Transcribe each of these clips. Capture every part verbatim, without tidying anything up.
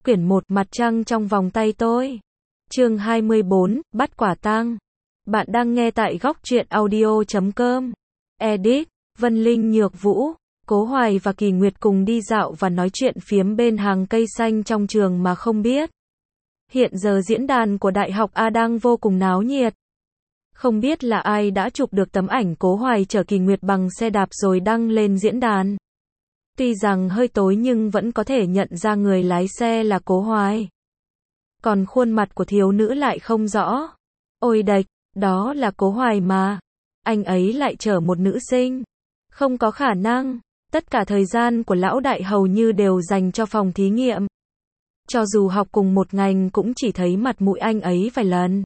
Quyển một, Mặt trăng trong vòng tay tôi. Chương hai mươi bốn, Bắt quả tang. Bạn đang nghe tại góc truyện audio chấm com. Edit, Vân Linh Nhược Vũ, Cố Hoài và Kỳ Nguyệt cùng đi dạo và nói chuyện phiếm bên hàng cây xanh trong trường mà không biết. Hiện giờ diễn đàn của Đại học A đang vô cùng náo nhiệt. Không biết là ai đã chụp được tấm ảnh Cố Hoài chở Kỳ Nguyệt bằng xe đạp rồi đăng lên diễn đàn. Tuy rằng hơi tối nhưng vẫn có thể nhận ra người lái xe là Cố Hoài. Còn khuôn mặt của thiếu nữ lại không rõ. Ôi đệch, đó là Cố Hoài mà. Anh ấy lại chở một nữ sinh. Không có khả năng. Tất cả thời gian của lão đại hầu như đều dành cho phòng thí nghiệm. Cho dù học cùng một ngành cũng chỉ thấy mặt mũi anh ấy vài lần.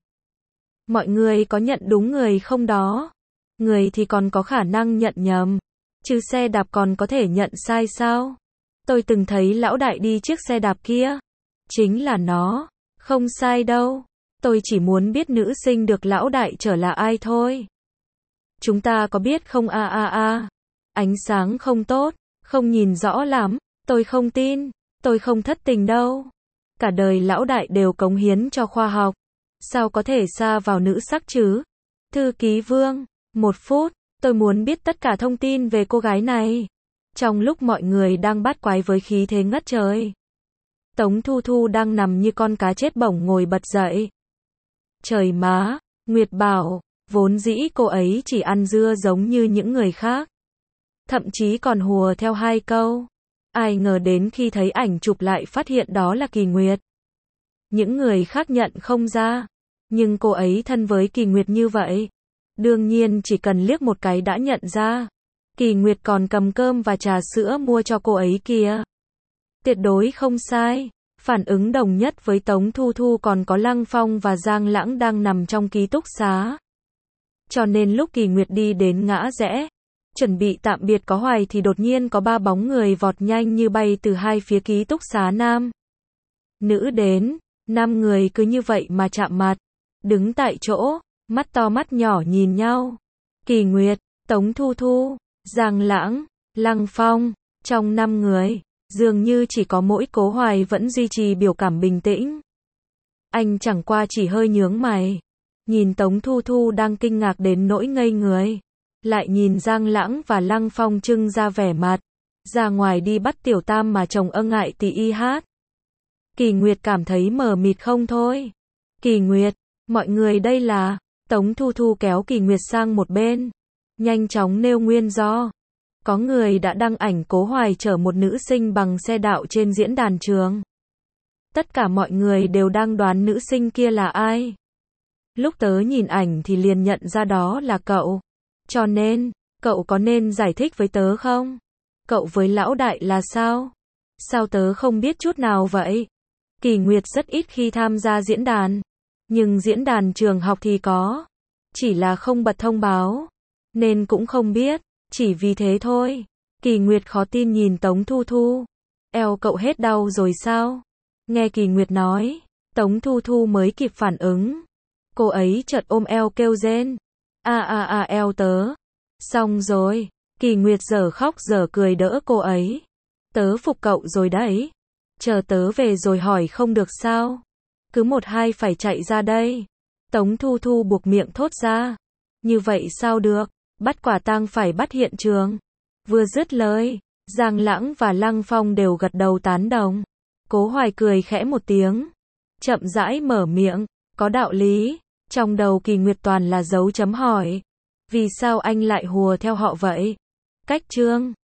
Mọi người có nhận đúng người không đó? Người thì còn có khả năng nhận nhầm. Chứ xe đạp còn có thể nhận sai sao? Tôi từng thấy lão đại đi chiếc xe đạp kia. Chính là nó. Không sai đâu. Tôi chỉ muốn biết nữ sinh được lão đại chở là ai thôi. Chúng ta có biết không a a a? Ánh sáng không tốt, không nhìn rõ lắm. Tôi không tin. Tôi không thất tình đâu. Cả đời lão đại đều cống hiến cho khoa học. Sao có thể sa vào nữ sắc chứ? Thư ký Vương, một phút. Tôi muốn biết tất cả thông tin về cô gái này. Trong lúc mọi người đang bát quái với khí thế ngất trời, Tống Thu Thu đang nằm như con cá chết bổng ngồi bật dậy. Trời má, Nguyệt bảo, vốn dĩ cô ấy chỉ ăn dưa giống như những người khác. Thậm chí còn hùa theo hai câu. Ai ngờ đến khi thấy ảnh chụp lại phát hiện đó là Kỳ Nguyệt. Những người khác nhận không ra. Nhưng cô ấy thân với Kỳ Nguyệt như vậy. Đương nhiên chỉ cần liếc một cái đã nhận ra. Kỳ Nguyệt còn cầm cơm và trà sữa mua cho cô ấy kìa. Tuyệt đối không sai. Phản ứng đồng nhất với Tống Thu Thu còn có Lăng Phong và Giang Lãng đang nằm trong ký túc xá. Cho nên lúc Kỳ Nguyệt đi đến ngã rẽ, chuẩn bị tạm biệt Có Hoài thì đột nhiên có ba bóng người vọt nhanh như bay từ hai phía ký túc xá nam. Nữ đến, năm người cứ như vậy mà chạm mặt. Đứng tại chỗ, mắt to mắt nhỏ nhìn nhau. Kỳ Nguyệt, Tống Thu Thu, Giang Lãng, Lăng Phong, trong năm người, dường như chỉ có mỗi Cố Hoài vẫn duy trì biểu cảm bình tĩnh. Anh chẳng qua chỉ hơi nhướng mày, nhìn Tống Thu Thu đang kinh ngạc đến nỗi ngây người, lại nhìn Giang Lãng và Lăng Phong trưng ra vẻ mặt, ra ngoài đi bắt tiểu tam mà chồng ơ ngại tì y hát. Kỳ Nguyệt cảm thấy mờ mịt không thôi. Kỳ Nguyệt, mọi người đây là... Tống Thu Thu kéo Kỳ Nguyệt sang một bên, nhanh chóng nêu nguyên do. Có người đã đăng ảnh Cố Hoài chở một nữ sinh bằng xe đạp trên diễn đàn trường. Tất cả mọi người đều đang đoán nữ sinh kia là ai. Lúc tớ nhìn ảnh thì liền nhận ra đó là cậu. Cho nên, cậu có nên giải thích với tớ không? Cậu với lão đại là sao? Sao tớ không biết chút nào vậy? Kỳ Nguyệt rất ít khi tham gia diễn đàn. Nhưng diễn đàn trường học thì có. Chỉ là không bật thông báo. Nên cũng không biết. Chỉ vì thế thôi. Kỳ Nguyệt khó tin nhìn Tống Thu Thu. Eo cậu hết đau rồi sao? Nghe Kỳ Nguyệt nói, Tống Thu Thu mới kịp phản ứng. Cô ấy chợt ôm eo kêu rên. A a a eo tớ. Xong rồi. Kỳ Nguyệt dở khóc dở cười đỡ cô ấy. Tớ phục cậu rồi đấy. Chờ tớ về rồi hỏi không được sao? Cứ một hai phải chạy ra đây. Tống Thu Thu buộc miệng thốt ra. Như vậy sao được? Bắt quả tang phải bắt hiện trường. Vừa dứt lời, Giang Lãng và Lăng Phong đều gật đầu tán đồng. Cố Hoài cười khẽ một tiếng, chậm rãi mở miệng. Có đạo lý. Trong đầu Kỳ Nguyệt toàn là dấu chấm hỏi. Vì sao anh lại hùa theo họ vậy? Cách chương